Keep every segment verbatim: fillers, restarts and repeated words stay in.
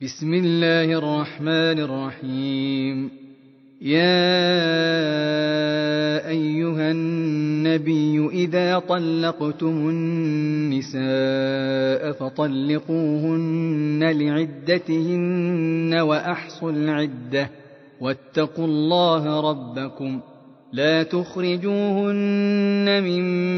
بسم الله الرحمن الرحيم. يا أيها النبي إذا طلقتم النساء فطلقوهن لعدتهن وأحصوا العدة واتقوا الله ربكم لا تخرجوهن من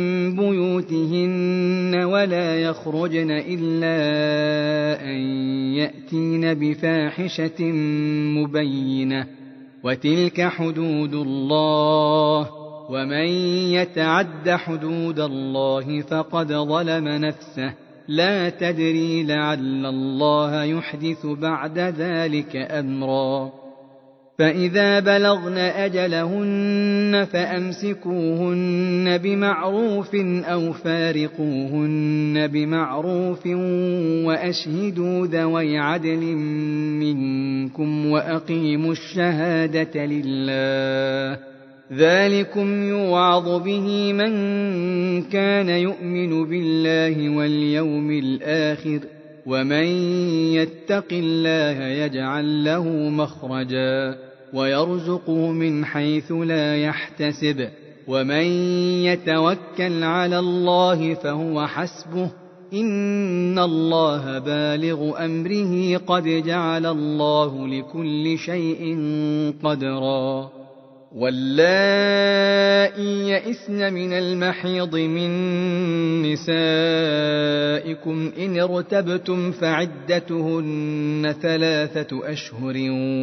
بيوتهن ولا يخرجن إلا أن يأتين بفاحشة مبينة وتلك حدود الله ومن يتعد حدود الله فقد ظلم نفسه لا تدري لعل الله يحدث بعد ذلك أمرا. فإذا بلغن أجلهن فأمسكوهن بمعروف أو فارقوهن بمعروف وأشهدوا ذوي عدل منكم وأقيموا الشهادة لله ذلكم يوعظ به من كان يؤمن بالله واليوم الآخر ومن يتق الله يجعل له مخرجا ويرزقه من حيث لا يحتسب ومن يتوكل على الله فهو حسبه إن الله بالغ أمره قد جعل الله لكل شيء قدرا. واللائي يئسن من المحيض من نسائكم إن ارتبتم فعدتهن ثلاثة أشهر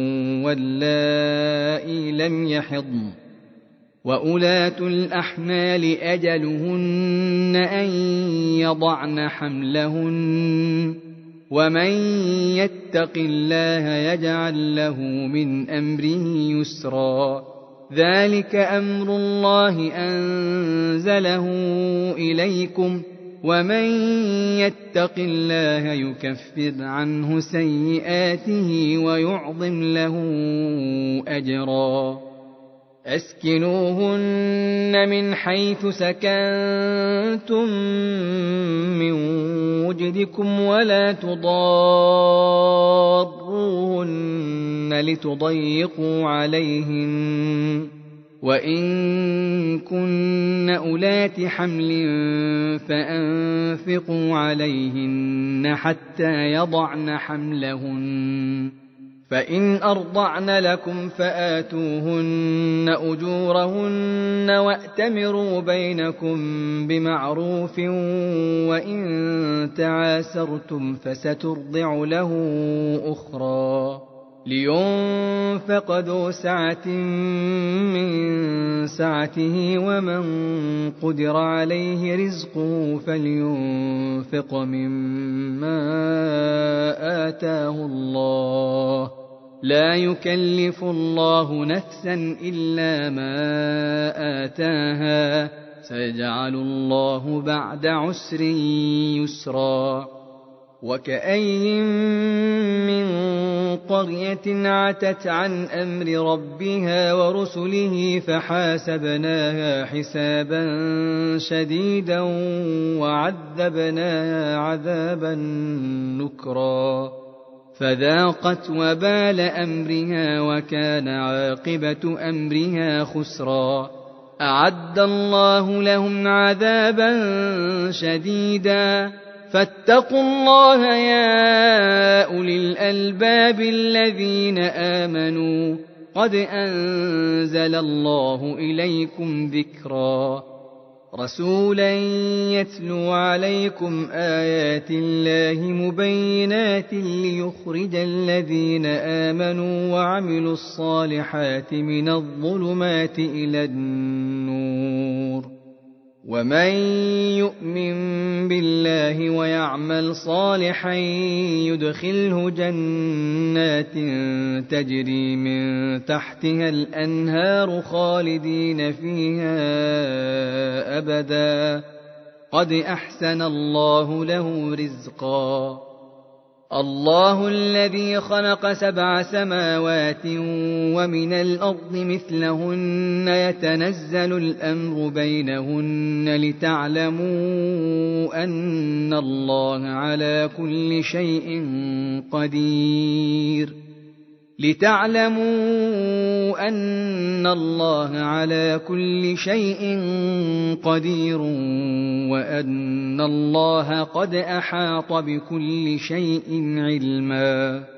واللائي لم يحضن وأولاة الأحمال أجلهن أن يضعن حملهن ومن يتق الله يجعل له من أمره يسرا. ذلك أمر الله أنزله إليكم ومن يتق الله يكفر عنه سيئاته ويعظم له أجرا. أسكنوهن من حيث سكنتم من وجدكم ولا تضاروهن لتضيقوا عليهن وإن كن أولات حمل فأنفقوا عليهن حتى يضعن حملهن فإن أرضعن لكم فآتوهن أجورهن وأتمروا بينكم بمعروف وإن تعاسرتم فسترضع له أخرى لينفق ذو سعة من سعته ومن قدر عليه رزقه فلينفق مما آتاه الله لا يكلف الله نفسا إلا ما آتاها سيجعل الله بعد عسر يسرا. وكأي من قرية عتت عن أمر ربها ورسله فحاسبناها حسابا شديدا وعذبناها عذابا نكرا فذاقت وبال أمرها وكان عاقبة أمرها خسرا. أعد الله لهم عذابا شديدا فاتقوا الله يا أولي الألباب الذين آمنوا قد أنزل الله إليكم ذكرا. رسولا يتلو عليكم آيات الله مبينات ليخرج الذين آمنوا وعملوا الصالحات من الظلمات إلى النور ومن يؤمن بالله ويعمل صالحا يدخله جنات تجري من تحتها الأنهار خالدين فيها أبدا قد أحسن الله له رزقا. الله الذي خلق سبع سماوات ومن الأرض مثلهن يتنزل الأمر بينهن لتعلموا أن الله على كل شيء قدير لتعلموا أن الله على كل شيء قدير وأن الله قد أحاط بكل شيء علما.